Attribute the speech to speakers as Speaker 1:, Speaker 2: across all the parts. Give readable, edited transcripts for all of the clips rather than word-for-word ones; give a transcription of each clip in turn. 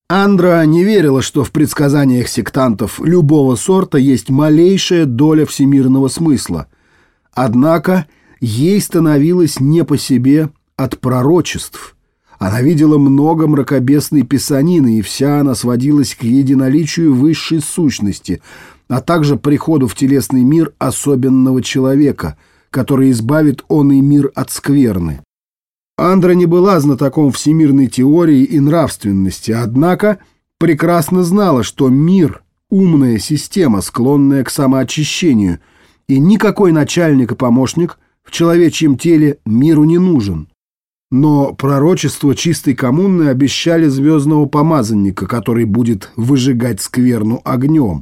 Speaker 1: Андра не верила, что в предсказаниях сектантов любого сорта есть малейшая доля всемирного смысла. Однако ей становилось не по себе от пророчеств. Она видела много мракобесной писанины, и вся она сводилась к единоличию высшей сущности, а также приходу в телесный мир особенного человека, который избавит оный мир от скверны. Андра не была знатоком всемирной теории и нравственности, однако прекрасно знала, что мир — умная система, склонная к самоочищению, и никакой начальник и помощник в человечьем теле миру не нужен. Но пророчества чистой коммуны обещали звездного помазанника, который будет выжигать скверну огнем.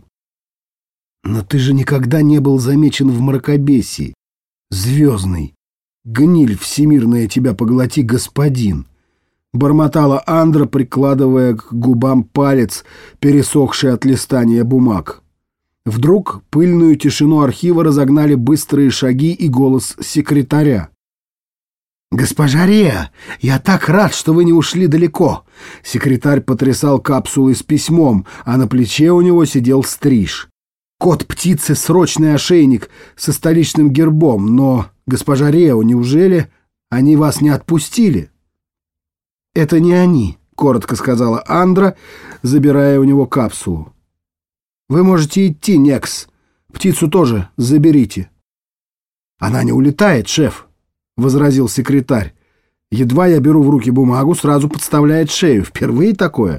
Speaker 1: «Но ты же никогда не был замечен в мракобесии, звездный. Гниль всемирная тебя поглоти, господин!» Бормотала Андра, прикладывая к губам палец, пересохший от листания бумаг. Вдруг пыльную тишину архива разогнали быстрые шаги и голос секретаря. «Госпожа Реа, я так рад, что вы не ушли далеко!» Секретарь потрясал капсулой с письмом, а на плече у него сидел стриж. Кот птицы — срочный ошейник со столичным гербом, но, госпожа Рео, неужели они вас не отпустили? «Это не они», — коротко сказала Андра, забирая у него капсулу. «Вы можете идти, Некс. Птицу тоже заберите». «Она не улетает, шеф», — возразил секретарь. «Едва я беру в руки бумагу, сразу подставляет шею. Впервые такое».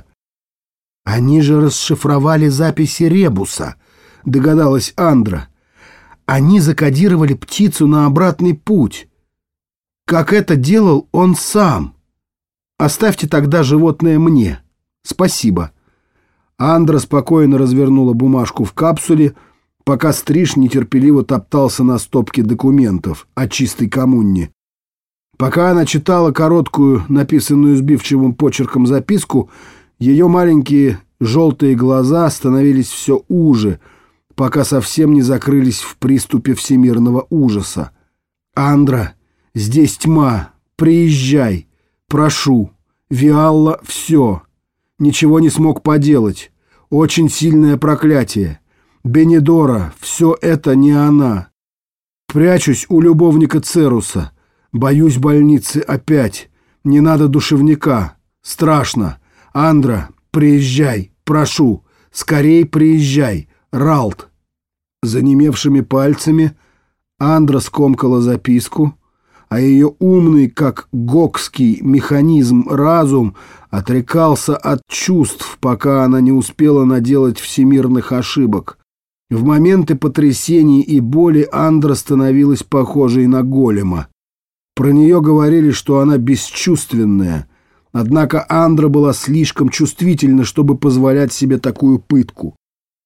Speaker 1: «Они же расшифровали записи Ребуса», — догадалась Андра. «Они закодировали птицу на обратный путь. Как это делал он сам. Оставьте тогда животное мне. Спасибо». Андра спокойно развернула бумажку в капсуле, пока стриж нетерпеливо топтался на стопке документов о чистой коммуне. Пока она читала короткую, написанную сбивчивым почерком записку, ее маленькие желтые глаза становились все уже, пока совсем не закрылись в приступе всемирного ужаса. «Андра, здесь тьма, приезжай, прошу, Виалла, все, ничего не смог поделать, очень сильное проклятие, Бенедора, все это не она, прячусь у любовника Церуса, боюсь больницы опять, не надо душевника, страшно, Андра, приезжай, прошу, скорей приезжай, Ралт». Занемевшими пальцами Андра скомкала записку, а ее умный, как гокский механизм, разум отрекался от чувств, пока она не успела наделать всемирных ошибок. В моменты потрясений и боли Андра становилась похожей на голема. Про нее говорили, что она бесчувственная, однако Андра была слишком чувствительна, чтобы позволять себе такую пытку.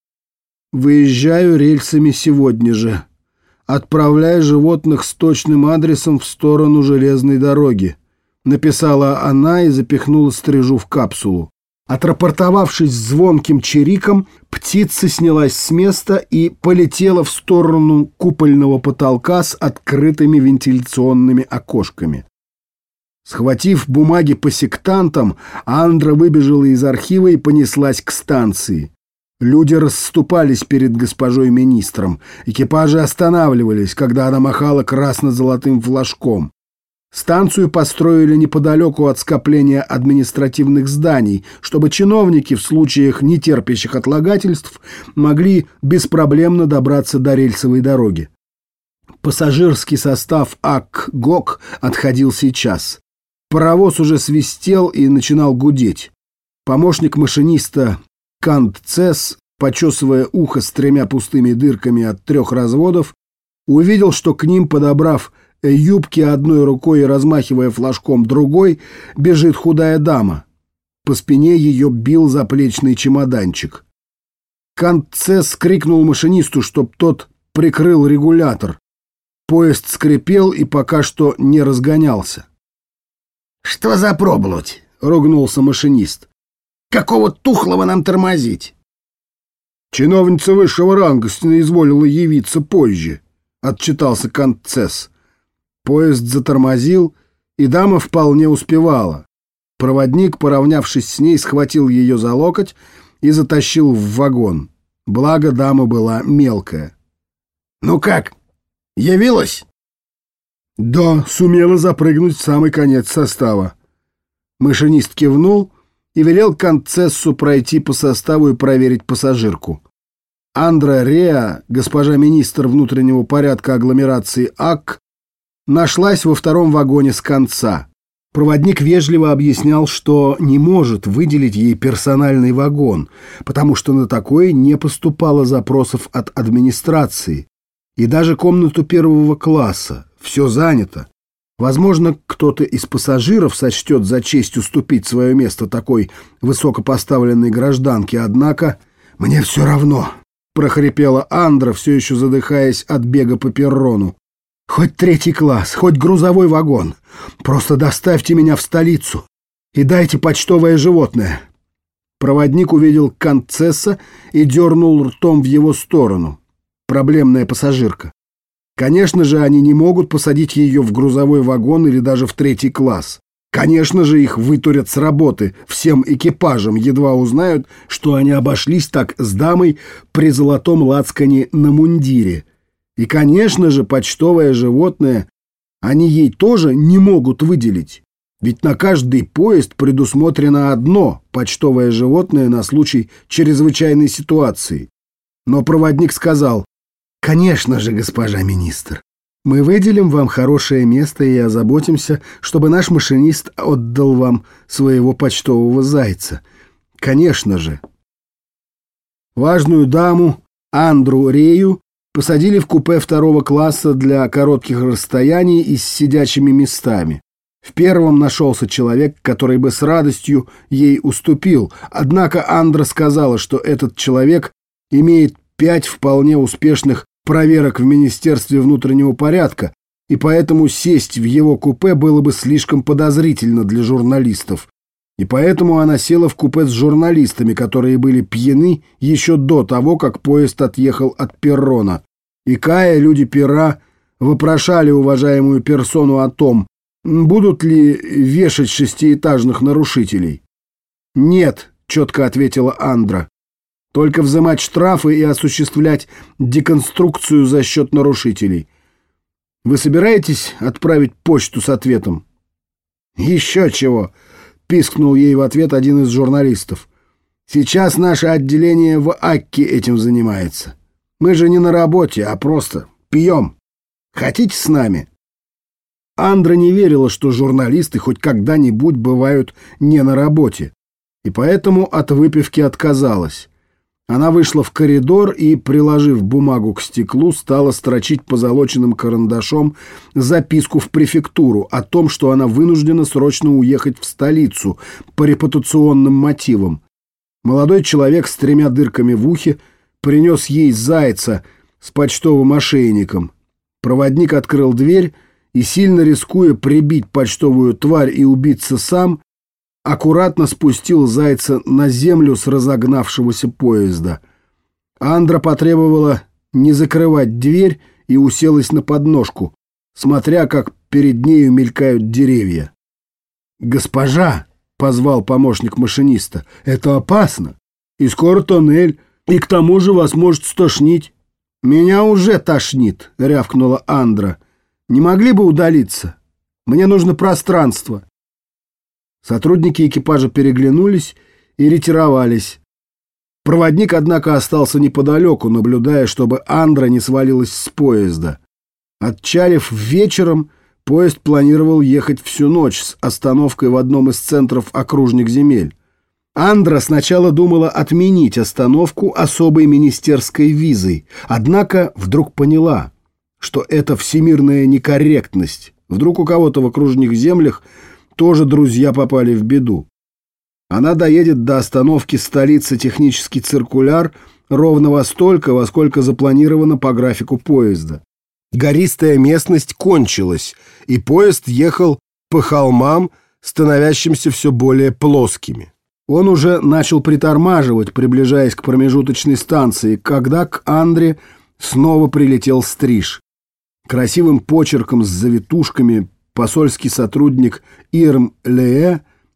Speaker 1: «Выезжаю рельсами сегодня же. Отправляй животных с точным адресом в сторону железной дороги», — написала она и запихнула стрижу в капсулу. Отрапортовавшись звонким чириком, птица снялась с места и полетела в сторону купольного потолка с открытыми вентиляционными окошками. Схватив бумаги по сектантам, Андра выбежала из архива и понеслась к станции. Люди расступались перед госпожой министром. Экипажи останавливались, когда она махала красно-золотым флажком. Станцию построили неподалеку от скопления административных зданий, чтобы чиновники в случаях нетерпящих отлагательств могли беспроблемно добраться до рельсовой дороги. Пассажирский состав АК-ГОК отходил сейчас. Паровоз уже свистел и начинал гудеть. Помощник машиниста Кантцес, почесывая ухо с 3 пустыми дырками от 3 разводов, увидел, что к ним, подобрав юбки одной рукой и размахивая флажком другой, бежит худая дама. По спине ее бил заплечный чемоданчик. Кантцес крикнул машинисту, чтоб тот прикрыл регулятор. Поезд скрипел и пока что не разгонялся.
Speaker 2: «Что за проблудь?»
Speaker 1: — ругнулся машинист.
Speaker 2: «Какого тухлого нам тормозить?»
Speaker 1: «Чиновница высшего ранга изволила явиться позже», — отчитался Кантцес. Поезд затормозил, и дама вполне успевала. Проводник, поравнявшись с ней, схватил ее за локоть и затащил в вагон. Благо, дама была мелкая.
Speaker 2: «Ну как, явилась?»
Speaker 1: «Да, сумела запрыгнуть в самый конец состава». Машинист кивнул и велел концессу пройти по составу и проверить пассажирку. Андра Реа, госпожа министр внутреннего порядка агломерации АК, нашлась во втором вагоне с конца. Проводник вежливо объяснял, что не может выделить ей персональный вагон, потому что на такой не поступало запросов от администрации, и даже комнату первого класса. Все занято. Возможно, кто-то из пассажиров сочтет за честь уступить свое место такой высокопоставленной гражданке, однако «мне все равно», — прохрипела Андра, все еще задыхаясь от бега по перрону. «Хоть третий класс, хоть грузовой вагон. Просто доставьте меня в столицу и дайте почтовое животное». Проводник увидел концесса и дернул ртом в его сторону. Проблемная пассажирка. Конечно же, они не могут посадить ее в грузовой вагон или даже в третий класс. Конечно же, их вытурят с работы всем экипажем, едва узнают, что они обошлись так с дамой при золотом лацкане на мундире. И, конечно же, почтовое животное они ей тоже не могут выделить. Ведь на каждый поезд предусмотрено одно почтовое животное на случай чрезвычайной ситуации. Но проводник сказал: «Конечно же, госпожа министр, мы выделим вам хорошее место и озаботимся, чтобы наш машинист отдал вам своего почтового зайца. Конечно же». Важную даму Андру Рею посадили в купе второго класса для коротких расстояний и с сидячими местами. В первом нашелся человек, который бы с радостью ей уступил, однако Андра сказала, что этот человек имеет 5 вполне успешных проверок в Министерстве внутреннего порядка, и поэтому сесть в его купе было бы слишком подозрительно для журналистов. И поэтому она села в купе с журналистами, которые были пьяны еще до того, как поезд отъехал от перрона. И кая люди пера вопрошали уважаемую персону о том, будут ли вешать 6-этажных нарушителей. «Нет», — четко ответила Андра, — «только взимать штрафы и осуществлять деконструкцию за счет нарушителей. Вы собираетесь отправить почту с ответом?» «Еще чего», — пискнул ей в ответ один из журналистов. «Сейчас наше отделение в Акке этим занимается. Мы же не на работе, а просто пьем. Хотите с нами?» Андра не верила, что журналисты хоть когда-нибудь бывают не на работе, и поэтому от выпивки отказалась. Она вышла в коридор и, приложив бумагу к стеклу, стала строчить позолоченным карандашом записку в префектуру о том, что она вынуждена срочно уехать в столицу по репутационным мотивам. Молодой человек с 3 дырками в ухе принес ей зайца с почтовым ошейником. Проводник открыл дверь и, сильно рискуя прибить почтовую тварь и убиться сам, аккуратно спустил зайца на землю с разогнавшегося поезда. Андра потребовала не закрывать дверь и уселась на подножку, смотря, как перед нею мелькают деревья. «Госпожа!» — позвал помощник машиниста. «Это опасно. И скоро тоннель, и к тому же вас может стошнить». «Меня уже тошнит», — рявкнула Андра. «Не могли бы удалиться? Мне нужно пространство». Сотрудники экипажа переглянулись и ретировались. Проводник, однако, остался неподалеку, наблюдая, чтобы Андра не свалилась с поезда. Отчалив вечером, поезд планировал ехать всю ночь с остановкой в одном из центров окружных земель. Андра сначала думала отменить остановку особой министерской визой, однако вдруг поняла, что это всемирная некорректность. Вдруг у кого-то в окружных землях тоже друзья попали в беду. Она доедет до остановки столицы технический циркуляр ровно во столько, во сколько запланировано по графику поезда. Гористая местность кончилась, и поезд ехал по холмам, становящимся все более плоскими. Он уже начал притормаживать, приближаясь к промежуточной станции, когда к Андре снова прилетел стриж. Красивым почерком с завитушками посольский сотрудник Ирм Лее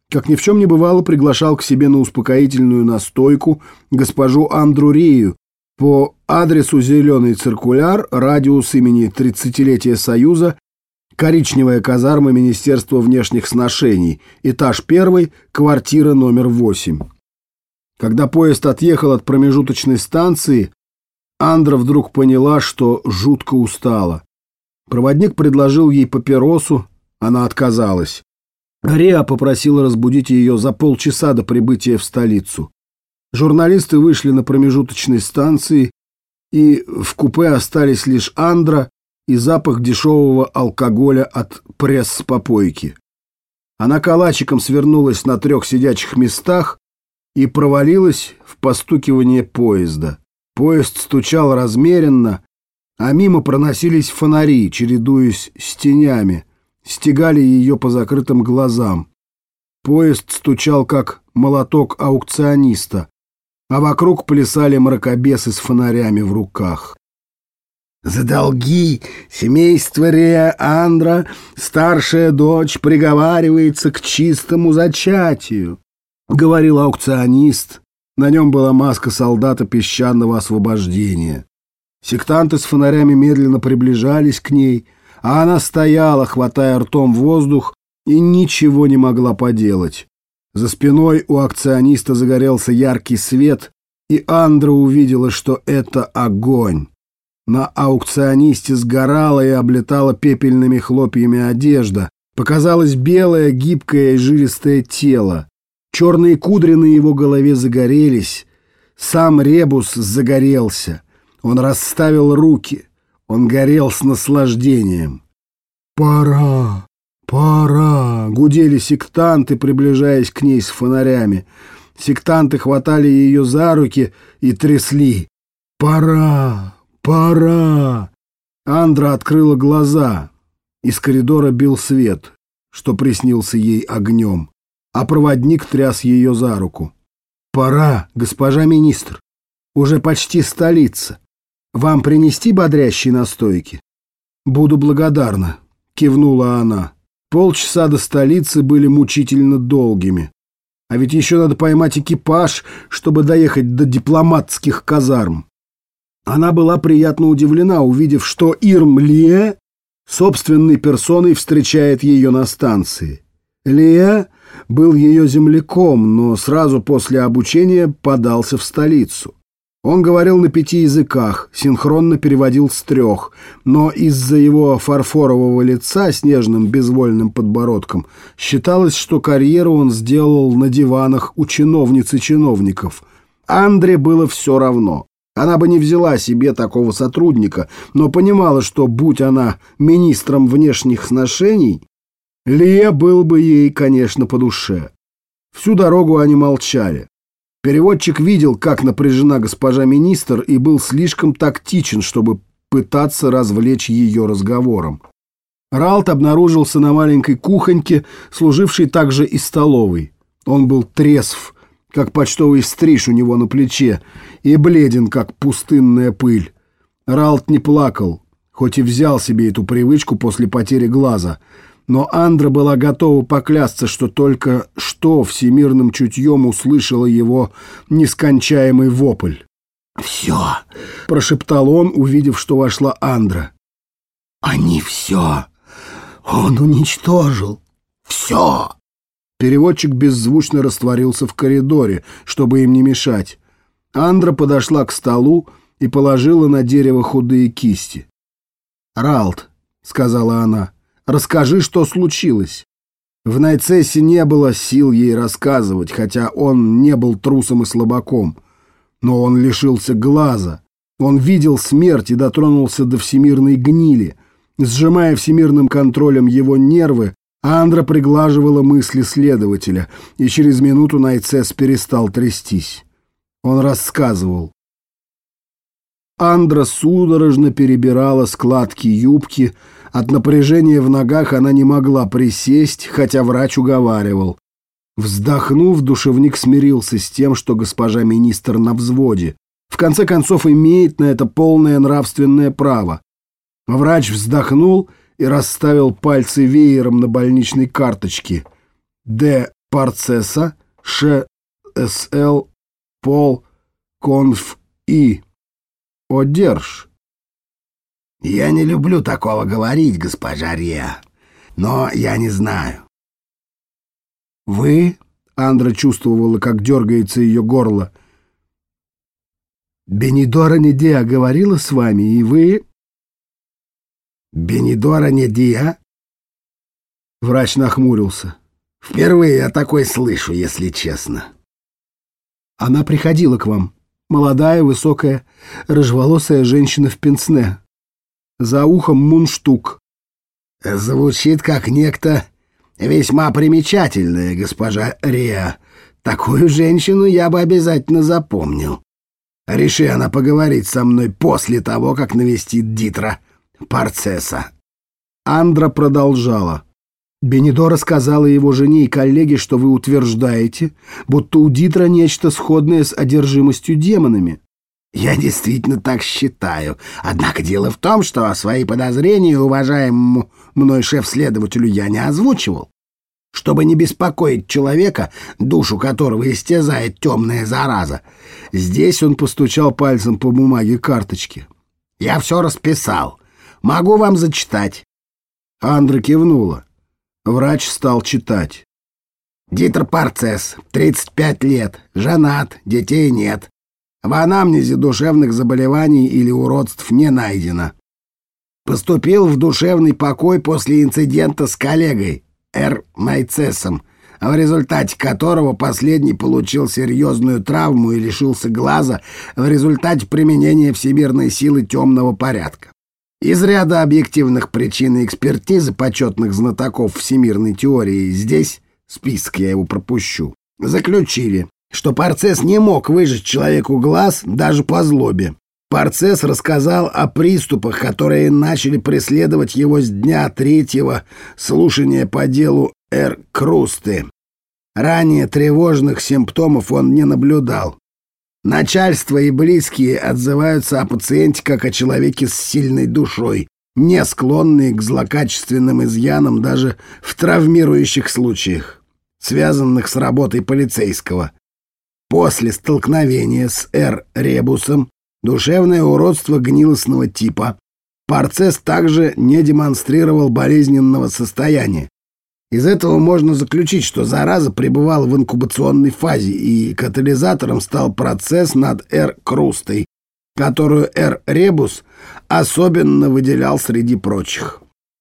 Speaker 1: как ни в чем не бывало, приглашал к себе на успокоительную настойку госпожу Андру Рию по адресу «Зеленый циркуляр», радиус имени 30-летия Союза, коричневая казарма Министерства внешних сношений, этаж 1, квартира номер 8. Когда поезд отъехал от промежуточной станции, Андра вдруг поняла, что жутко устала. Проводник предложил ей папиросу, она отказалась. Риа попросила разбудить ее за полчаса до прибытия в столицу. Журналисты вышли на промежуточной станции, и в купе остались лишь Андра и запах дешевого алкоголя от пресс-попойки. Она калачиком свернулась на 3 сидячих местах и провалилась в постукивание поезда. Поезд стучал размеренно, а мимо проносились фонари, чередуясь с тенями, стегали ее по закрытым глазам. Поезд стучал, как молоток аукциониста, а вокруг плясали мракобесы с фонарями в руках. «За долги семейства Реа Андра старшая дочь приговаривается к чистому зачатию», — говорил аукционист. На нем была маска солдата песчаного освобождения. Сектанты с фонарями медленно приближались к ней, а она стояла, хватая ртом воздух, и ничего не могла поделать. За спиной у аукциониста загорелся яркий свет, и Андра увидела, что это огонь. На аукционисте сгорала и облетала пепельными хлопьями одежда. Показалось белое, гибкое и жилистое тело. Черные кудри на его голове загорелись. Сам ребус загорелся. Он расставил руки. Он горел с наслаждением. «Пора! Пора!» — гудели сектанты, приближаясь к ней с фонарями. Сектанты хватали ее за руки и трясли. «Пора! Пора!» Андра открыла глаза. Из коридора бил свет, что приснился ей огнем, а проводник тряс ее за руку. «Пора, госпожа министр. Уже почти столица. Вам принести бодрящие настойки?» «Буду благодарна», — кивнула она. Полчаса до столицы были мучительно долгими. А ведь еще надо поймать экипаж, чтобы доехать до дипломатских казарм. Она была приятно удивлена, увидев, что Ирм Лие собственной персоной встречает ее на станции. Лие был ее земляком, но сразу после обучения подался в столицу. Он говорил на 5 языках, синхронно переводил с 3, но из-за его фарфорового лица с нежным безвольным подбородком считалось, что карьеру он сделал на диванах у чиновниц и чиновников. Андре было все равно. Она бы не взяла себе такого сотрудника, но понимала, что, будь она министром внешних сношений, Лие был бы ей, конечно, по душе. Всю дорогу они молчали. Переводчик видел, как напряжена госпожа министр, и был слишком тактичен, чтобы пытаться развлечь ее разговором. Ралт обнаружился на маленькой кухоньке, служившей также и столовой. Он был трезв, как почтовый стриж у него на плече, и бледен, как пустынная пыль. Ралт не плакал, хоть и взял себе эту привычку после потери глаза, но Андра была готова поклясться, что только что всемирным чутьем услышала его нескончаемый вопль. «Все!» — прошептал он, увидев, что вошла Андра. «Они все! Он уничтожил! Все!» Переводчик беззвучно растворился в коридоре, чтобы им не мешать. Андра подошла к столу и положила на дерево худые кисти. «Ралт», — сказала она, — «расскажи, что случилось». В Найцессе не было сил ей рассказывать, хотя он не был трусом и слабаком. Но он лишился глаза. Он видел смерть и дотронулся до всемирной гнили. Сжимая всемирным контролем его нервы, Андра приглаживала мысли следователя, и через минуту Найцесс перестал трястись. Он рассказывал. Андра судорожно перебирала складки юбки. От напряжения в ногах она не могла присесть, хотя врач уговаривал. Вздохнув, душевник смирился с тем, что госпожа министр на взводе. В конце концов, имеет на это полное нравственное право. Врач вздохнул и расставил пальцы веером на больничной карточке. Д. Парцеса, ШСЛ, Пол, Конф И. Одерж.
Speaker 2: Я не люблю такого говорить, госпожа Риа, но я не знаю.
Speaker 1: Вы? Андра чувствовала, как дергается ее горло. Бенидора Недиа говорила с вами, и вы...
Speaker 2: Бенидора Недиа?
Speaker 1: Врач нахмурился.
Speaker 2: Впервые я такой слышу, если честно.
Speaker 1: Она приходила к вам. Молодая, высокая, рыжеволосая женщина в пенсне. За ухом мундштук.
Speaker 2: Звучит как некто весьма примечательное, госпожа Риа. Такую женщину я бы обязательно запомнил. Реши она поговорить со мной после того, как навестит Дитра Парцеса.
Speaker 1: Андра продолжала. Бенидора сказала его жене и коллеге, что вы утверждаете, будто у Дитра нечто сходное с одержимостью демонами.
Speaker 2: Я действительно так считаю. Однако дело в том, что свои подозрения уважаемому мной шеф-следователю я не озвучивал. Чтобы не беспокоить человека, душу которого истязает темная зараза.
Speaker 1: Здесь он постучал пальцем по бумаге карточки.
Speaker 2: Я все расписал. Могу вам зачитать.
Speaker 1: Андра кивнула. Врач стал читать.
Speaker 2: Дитр Парцес, 35 лет, женат, детей нет. В анамнезе душевных заболеваний или уродств не найдено. Поступил в душевный покой после инцидента с коллегой Р. Найцесом, в результате которого последний получил серьезную травму и лишился глаза в результате применения всемирной силы темного порядка. Из ряда объективных причин и экспертизы почетных знатоков всемирной теории здесь, список я его пропущу, заключили, что Парцес не мог выжечь человеку глаз даже по злобе. Парцес рассказал о приступах, которые начали преследовать его с дня третьего слушания по делу Р. Крусты. Ранее тревожных симптомов он не наблюдал. Начальство и близкие отзываются о пациенте как о человеке с сильной душой, не склонные к злокачественным изъянам даже в травмирующих случаях, связанных с работой полицейского. После столкновения с Р. Ребусом душевное уродство гнилостного типа. Парцес также не демонстрировал болезненного состояния. Из этого можно заключить, что зараза пребывала в инкубационной фазе, и катализатором стал процесс над Р. Крустой, которую Р. Ребус особенно выделял среди прочих.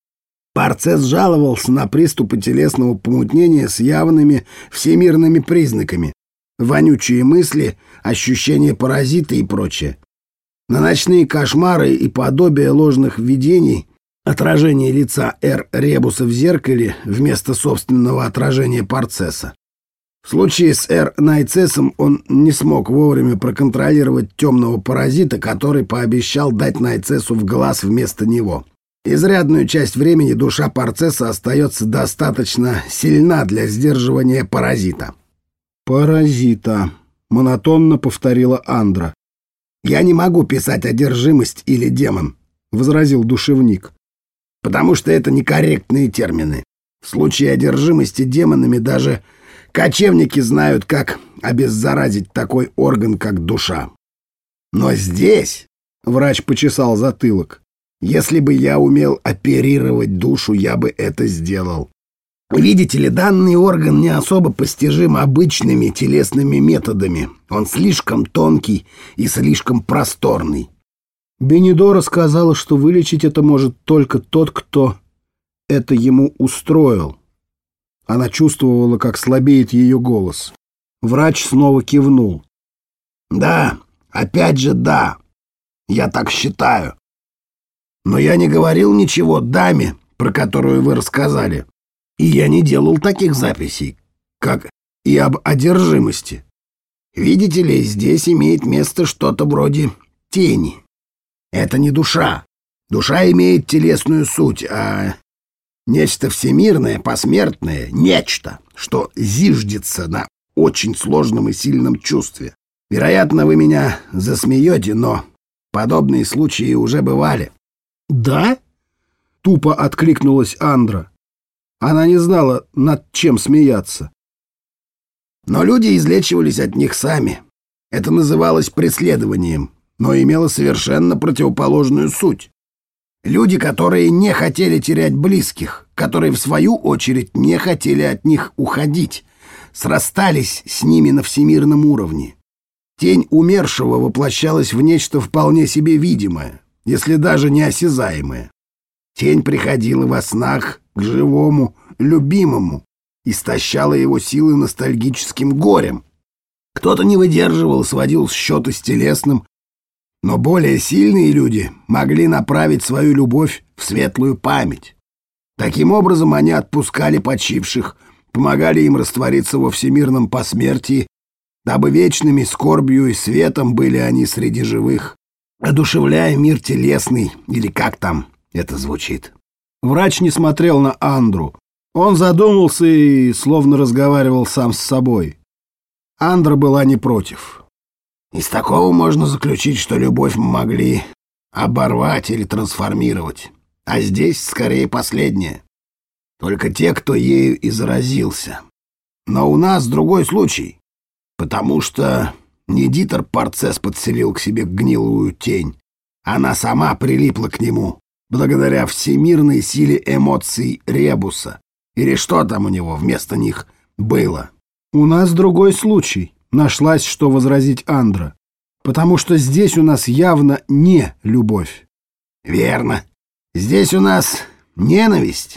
Speaker 2: Парцес жаловался на приступы телесного помутнения с явными всемирными признаками, вонючие мысли, ощущение паразита и прочее. На ночные кошмары и подобие ложных видений отражение лица Р. Ребуса в зеркале вместо собственного отражения Парцеса. В случае с Р. Найцесом он не смог вовремя проконтролировать темного паразита, который пообещал дать Найцесу в глаз вместо него. Изрядную часть времени душа Парцеса остается достаточно сильна для сдерживания паразита.
Speaker 1: «Паразита», — монотонно повторила Андра.
Speaker 2: «Я не могу писать одержимость или демон», — возразил душевник, «потому что это некорректные термины. В случае одержимости демонами даже кочевники знают, как обеззаразить такой орган, как душа. Но здесь, — врач почесал затылок, — если бы я умел оперировать душу, я бы это сделал. Видите ли, данный орган не особо постижим обычными телесными методами. Он слишком тонкий и слишком просторный».
Speaker 1: Бенидора сказала, что вылечить это может только тот, кто это ему устроил. Она чувствовала, как слабеет ее голос. Врач снова кивнул.
Speaker 2: «Да, опять же да, я так считаю. Но я не говорил ничего даме, про которую вы рассказали. И я не делал таких записей, как и об одержимости. Видите ли, здесь имеет место что-то вроде тени. Это не душа. Душа имеет телесную суть, а нечто всемирное, посмертное, нечто, что зиждется на очень сложном и сильном чувстве. Вероятно, вы меня засмеете, но подобные случаи уже бывали».
Speaker 1: «Да?» — тупо откликнулась Андра. Она не знала, над чем смеяться.
Speaker 2: Но люди излечивались от них сами. Это называлось преследованием, но имело совершенно противоположную суть. Люди, которые не хотели терять близких, которые, в свою очередь, не хотели от них уходить, срастались с ними на всемирном уровне. Тень умершего воплощалась в нечто вполне себе видимое, если даже не осязаемое. Тень приходила во снах к живому, любимому, истощала его силы ностальгическим горем. Кто-то не выдерживал, сводил счеты с телесным, но более сильные люди могли направить свою любовь в светлую память. Таким образом, они отпускали почивших, помогали им раствориться во всемирном посмертии, дабы вечными скорбью и светом были они среди живых, одушевляя мир телесный, или как там это звучит.
Speaker 1: Врач не смотрел на Андру. Он задумался и словно разговаривал сам с собой. Андра была не против.
Speaker 2: Из такого можно заключить, что любовь мы могли оборвать или трансформировать, а здесь скорее последнее. Только те, кто ею и заразился. Но у нас другой случай, потому что не Дитер Парцесс подселил к себе гнилую тень. Она сама прилипла к нему, благодаря всемирной силе эмоций Ребуса. Или что там у него вместо них было?
Speaker 1: У нас другой случай. Нашлась, что возразить Андра. Потому что здесь у нас явно не любовь.
Speaker 2: Верно. Здесь у нас ненависть.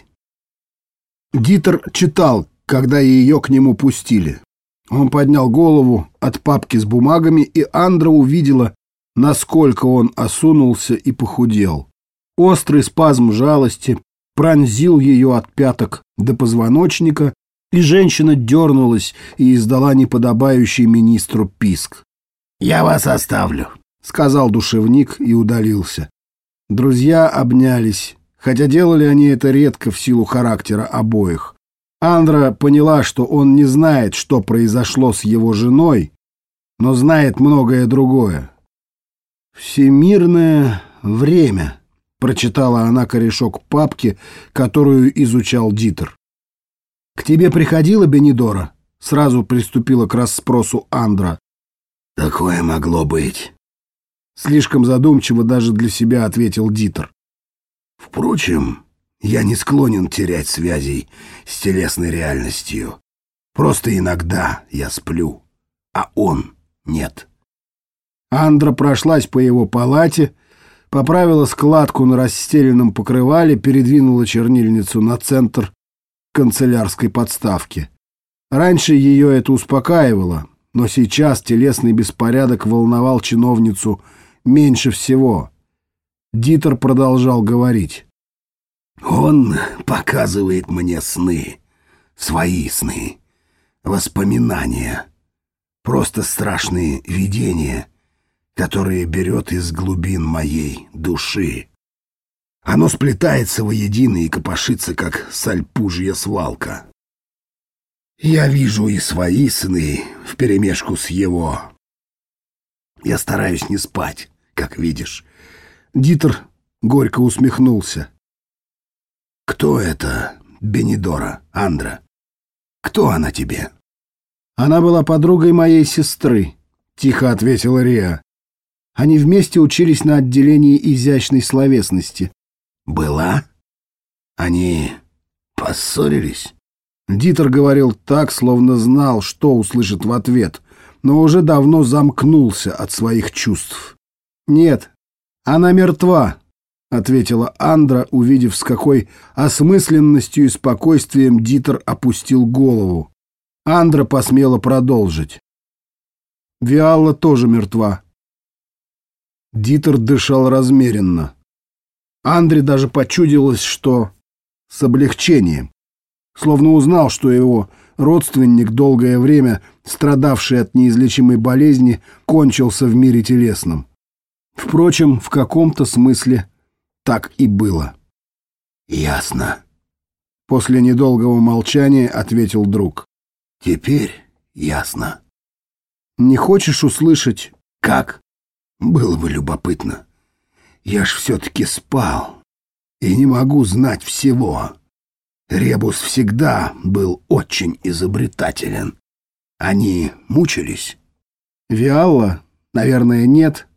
Speaker 1: Дитер читал, когда ее к нему пустили. Он поднял голову от папки с бумагами, и Андра увидела, насколько он осунулся и похудел. Острый спазм жалости пронзил ее от пяток до позвоночника, и женщина дернулась и издала неподобающий министру писк.
Speaker 2: «Я вас оставлю»,
Speaker 1: — сказал душевник и удалился. Друзья обнялись, хотя делали они это редко в силу характера обоих. Андра поняла, что он не знает, что произошло с его женой, но знает многое другое. «Всемирное время», — прочитала она корешок папки, которую изучал Дитер. «К тебе приходила Бенидора?» — сразу приступила к расспросу Андра.
Speaker 2: «Такое могло быть»,
Speaker 1: — слишком задумчиво даже для себя ответил Дитер.
Speaker 2: «Впрочем, я не склонен терять связей с телесной реальностью. Просто иногда я сплю, а он нет».
Speaker 1: Андра прошлась по его палате, поправила складку на расстеленном покрывале, передвинула чернильницу на центр канцелярской подставки. Раньше ее это успокаивало, но сейчас телесный беспорядок волновал чиновницу меньше всего. Дитер продолжал говорить.
Speaker 2: «Он показывает мне сны, свои сны, воспоминания, просто страшные видения, которые берет из глубин моей души. Оно сплетается воедино и копошится, как сальпужья свалка. Я вижу и свои сны вперемешку с его. Я стараюсь не спать, как видишь».
Speaker 1: Дитер горько усмехнулся.
Speaker 2: «Кто это Бенидора, Андра? Кто она тебе?»
Speaker 1: «Она была подругой моей сестры», — тихо ответила Риа. Они вместе учились на отделении изящной словесности.
Speaker 2: «Была? Они поссорились?»
Speaker 1: Дитер говорил так, словно знал, что услышит в ответ, но уже давно замкнулся от своих чувств. «Нет, она мертва», — ответила Андра, увидев, с какой осмысленностью и спокойствием Дитер опустил голову. Андра посмела продолжить. «Виалла тоже мертва». Дитер дышал размеренно. Андре даже почудилось, что с облегчением, словно узнал, что его родственник, долгое время страдавший от неизлечимой болезни, кончился в мире телесном. Впрочем, в каком-то смысле так и было.
Speaker 2: «Ясно»,
Speaker 1: — после недолгого молчания ответил друг.
Speaker 2: «Теперь ясно».
Speaker 1: «Не хочешь услышать?»
Speaker 2: «Как? Было бы любопытно. Я ж все-таки спал и не могу знать всего. Ребус всегда был очень изобретателен. Они мучились?
Speaker 1: Виалла? Наверное, нет.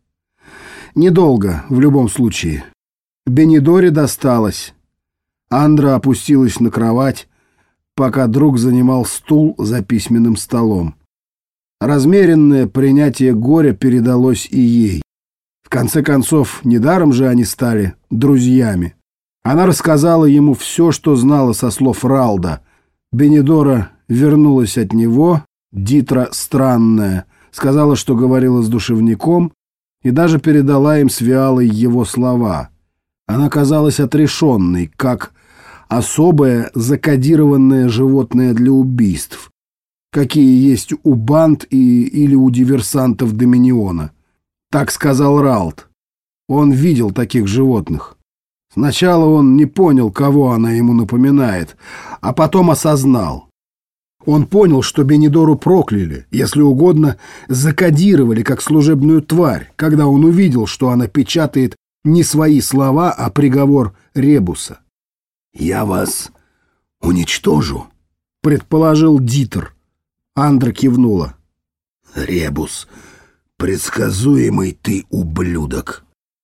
Speaker 1: Недолго, в любом случае. Бенидоре досталось. Андра опустилась на кровать, пока друг занимал стул за письменным столом. Размеренное принятие горя передалось и ей. В конце концов, недаром же они стали друзьями. Она рассказала ему все, что знала со слов Ралда. Бенидора вернулась от него, Дитра странная, сказала, что говорила с душевником, и даже передала им с Виалой его слова. Она казалась отрешенной, как особое закодированное животное для убийств, какие есть у банд или у диверсантов Доминиона. Так сказал Ралд. Он видел таких животных. Сначала он не понял, кого она ему напоминает, а потом осознал. Он понял, что Бенидору прокляли, если угодно, закодировали как служебную тварь, когда он увидел, что она печатает не свои слова, а приговор Ребуса.
Speaker 2: «Я вас уничтожу»,
Speaker 1: — предположил Дитер. Андра кивнула.
Speaker 2: «Ребус, предсказуемый ты ублюдок».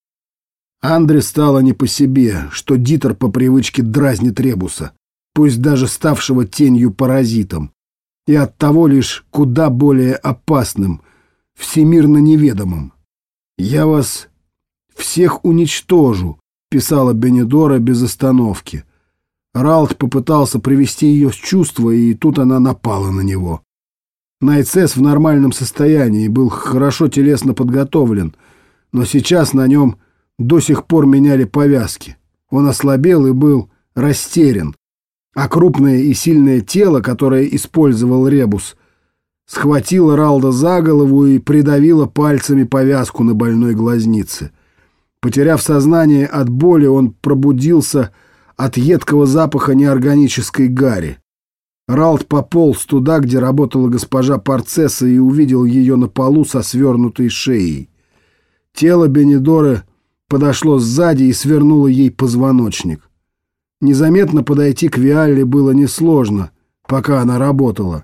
Speaker 1: Андре стало не по себе, что Дитер по привычке дразнит Ребуса, пусть даже ставшего тенью паразитом, и оттого лишь куда более опасным, всемирно неведомым. «Я вас всех уничтожу», — писала Бенидора без остановки. Ралд попытался привести ее в чувство, и тут она напала на него. Найцес в нормальном состоянии, был хорошо телесно подготовлен, но сейчас на нем до сих пор меняли повязки. Он ослабел и был растерян, а крупное и сильное тело, которое использовал Ребус, схватило Ралда за голову и придавило пальцами повязку на больной глазнице. Потеряв сознание от боли, он пробудился от едкого запаха неорганической гари. Ралд пополз туда, где работала госпожа Парцесса, и увидел ее на полу со свернутой шеей. Тело Бенидоры подошло сзади и свернуло ей позвоночник. Незаметно подойти к Виалле было несложно, пока она работала.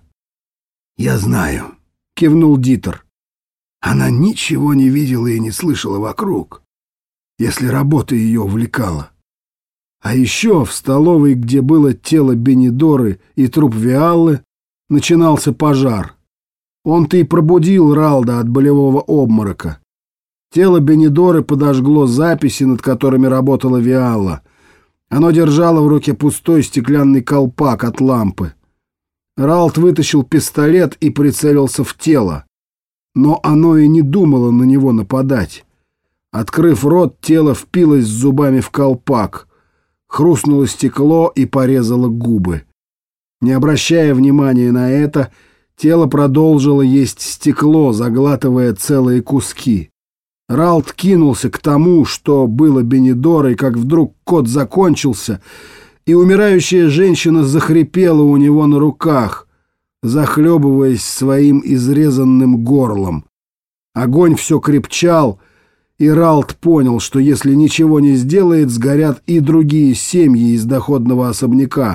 Speaker 2: «Я знаю»,
Speaker 1: — кивнул Дитер.
Speaker 2: «Она ничего не видела и не слышала вокруг, если работа ее увлекала».
Speaker 1: А еще в столовой, где было тело Бенидоры и труп Виаллы, начинался пожар. Он-то и пробудил Ралда от болевого обморока. Тело Бенидоры подожгло записи, над которыми работала Виалла. Оно держало в руке пустой стеклянный колпак от лампы. Ралд вытащил пистолет и прицелился в тело. Но оно и не думало на него нападать. Открыв рот, тело впилось зубами в колпак. Хрустнуло стекло и порезало губы. Не обращая внимания на это, тело продолжило есть стекло, заглатывая целые куски. Ралд кинулся к тому, что было Бенидорой, как вдруг кот закончился, и умирающая женщина захрипела у него на руках, захлебываясь своим изрезанным горлом. Огонь все крепчал, и Ралд понял, что если ничего не сделает, сгорят и другие семьи из доходного особняка.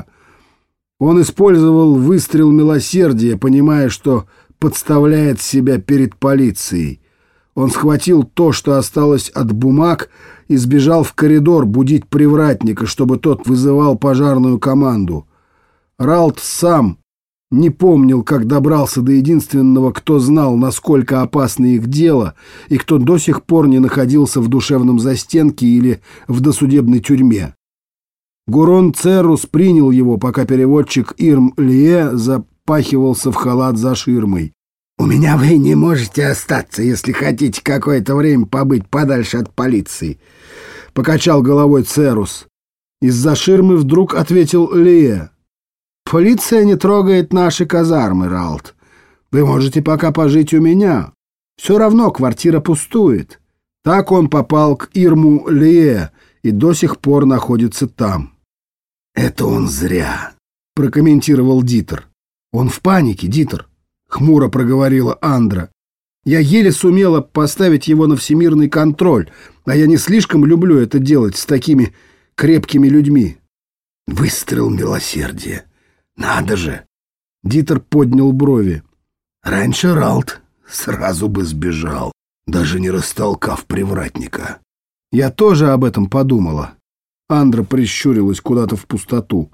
Speaker 1: Он использовал выстрел милосердия, понимая, что подставляет себя перед полицией. Он схватил то, что осталось от бумаг, и сбежал в коридор будить привратника, чтобы тот вызывал пожарную команду. Ралд сам не помнил, как добрался до единственного, кто знал, насколько опасно их дело, и кто до сих пор не находился в душевном застенке или в досудебной тюрьме. Гурон Церрус принял его, пока переводчик Ирм Лие запахивался в халат за ширмой.
Speaker 2: «У меня вы не можете остаться, если хотите какое-то время побыть подальше от полиции»,
Speaker 1: — покачал головой Церрус. Из-за ширмы вдруг ответил Лие. «Полиция не трогает наши казармы, Ралд. Вы можете пока пожить у меня. Все равно квартира пустует». Так он попал к Ирму Лие и до сих пор находится там.
Speaker 2: «Это он зря»,
Speaker 1: — прокомментировал Дитер. «Он в панике, Дитер», — хмуро проговорила Андра. «Я еле сумела поставить его на всемирный контроль, а я не слишком люблю это делать с такими крепкими людьми».
Speaker 2: «Выстрел милосердия. Надо же!»
Speaker 1: Дитер поднял брови. Раньше Ралд сразу бы сбежал, даже не растолкав привратника. Я тоже об этом подумала. Андра прищурилась куда-то в пустоту.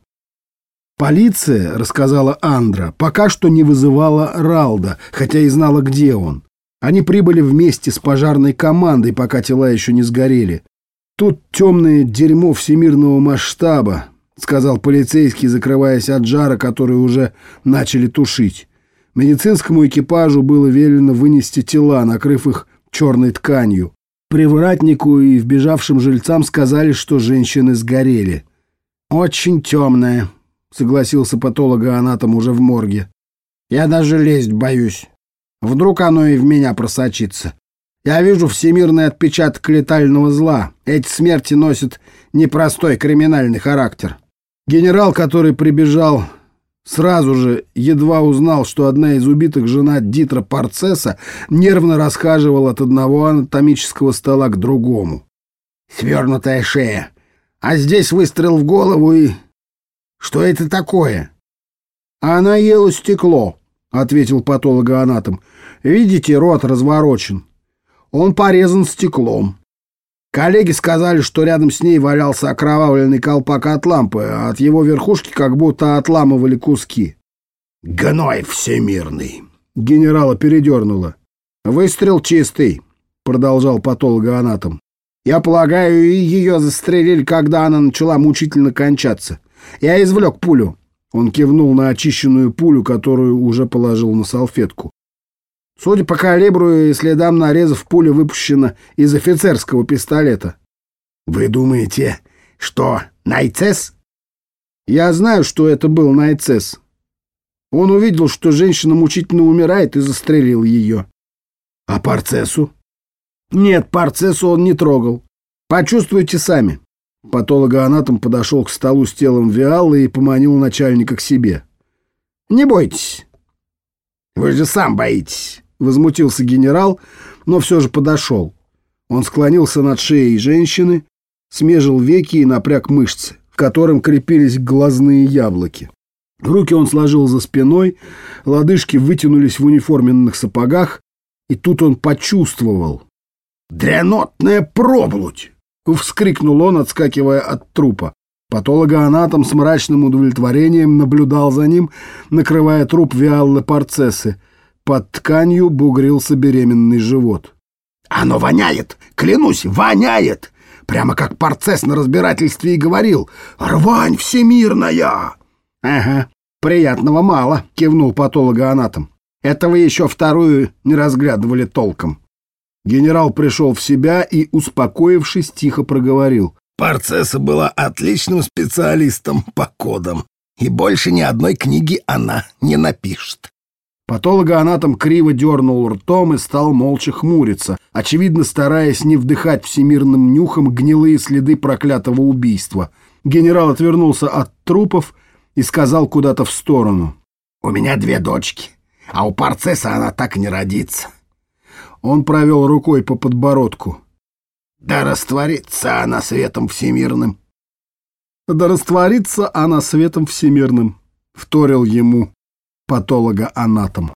Speaker 1: Полиция, рассказала Андра, пока что не вызывала Ралда, хотя и знала, где он. Они прибыли вместе с пожарной командой, пока тела еще не сгорели. Тут темное дерьмо всемирного масштаба, сказал полицейский, закрываясь от жара, который уже начали тушить. Медицинскому экипажу было велено вынести тела, накрыв их черной тканью. Привратнику и вбежавшим жильцам сказали, что женщины сгорели. «Очень темное», — согласился патологоанатом уже в морге. «Я даже лезть боюсь. Вдруг оно и в меня просочится. Я вижу всемирный отпечаток летального зла. Эти смерти носят непростой криминальный характер». Генерал, который прибежал сразу же, едва узнал, что одна из убитых жена Дитра Парцеса нервно расхаживала от одного анатомического стола к другому. «Свернутая шея. А здесь выстрел в голову и... Что это такое?» «Она ела стекло», — ответил патологоанатом. «Видите, рот разворочен. Он порезан стеклом. Коллеги сказали, что рядом с ней валялся окровавленный колпак от лампы, а от его верхушки как будто отламывали куски». «Гной всемирный!» — генерала передернуло. «Выстрел чистый», — продолжал патологоанатом. «Я полагаю, ее застрелили, когда она начала мучительно кончаться. Я извлек пулю». Он кивнул на очищенную пулю, которую уже положил на салфетку. Судя по калибру и следам нарезов, пуля выпущена из офицерского пистолета. «Вы думаете, что Найцес?» «Я знаю, что это был Найцес. Он увидел, что женщина мучительно умирает, и застрелил ее». «А Парцесу?» «Нет, Парцесу он не трогал. Почувствуйте сами». Патологоанатом подошел к столу с телом Виаллы и поманил начальника к себе. «Не бойтесь». «Вы же сам боитесь», — возмутился генерал, но все же подошел. Он склонился над шеей женщины, смежил веки и напряг мышцы, к которым крепились глазные яблоки. Руки он сложил за спиной, лодыжки вытянулись в униформенных сапогах, и тут он почувствовал. «Дрянотная проблудь!» — вскрикнул он, отскакивая от трупа. Патологоанатом с мрачным удовлетворением наблюдал за ним, накрывая труп Виаллы Парцесы. Под тканью бугрился беременный живот. «Оно воняет! Клянусь, воняет! Прямо как Парцес на разбирательстве и говорил. Рвань всемирная!» «Ага, приятного мало», — кивнул патологоанатом. «Это вы еще вторую не разглядывали толком». Генерал пришел в себя и, успокоившись, тихо проговорил. «Парцеса была отличным специалистом по кодам, и больше ни одной книги она не напишет». Патологоанатом криво дернул ртом и стал молча хмуриться, очевидно стараясь не вдыхать всемирным нюхом гнилые следы проклятого убийства. Генерал отвернулся от трупов и сказал куда-то в сторону. «У меня 2 дочки, а у Парцеса она так и не родится». Он провел рукой по подбородку. «Да растворится она светом всемирным». «Да растворится она светом всемирным», — вторил ему патологоанатом.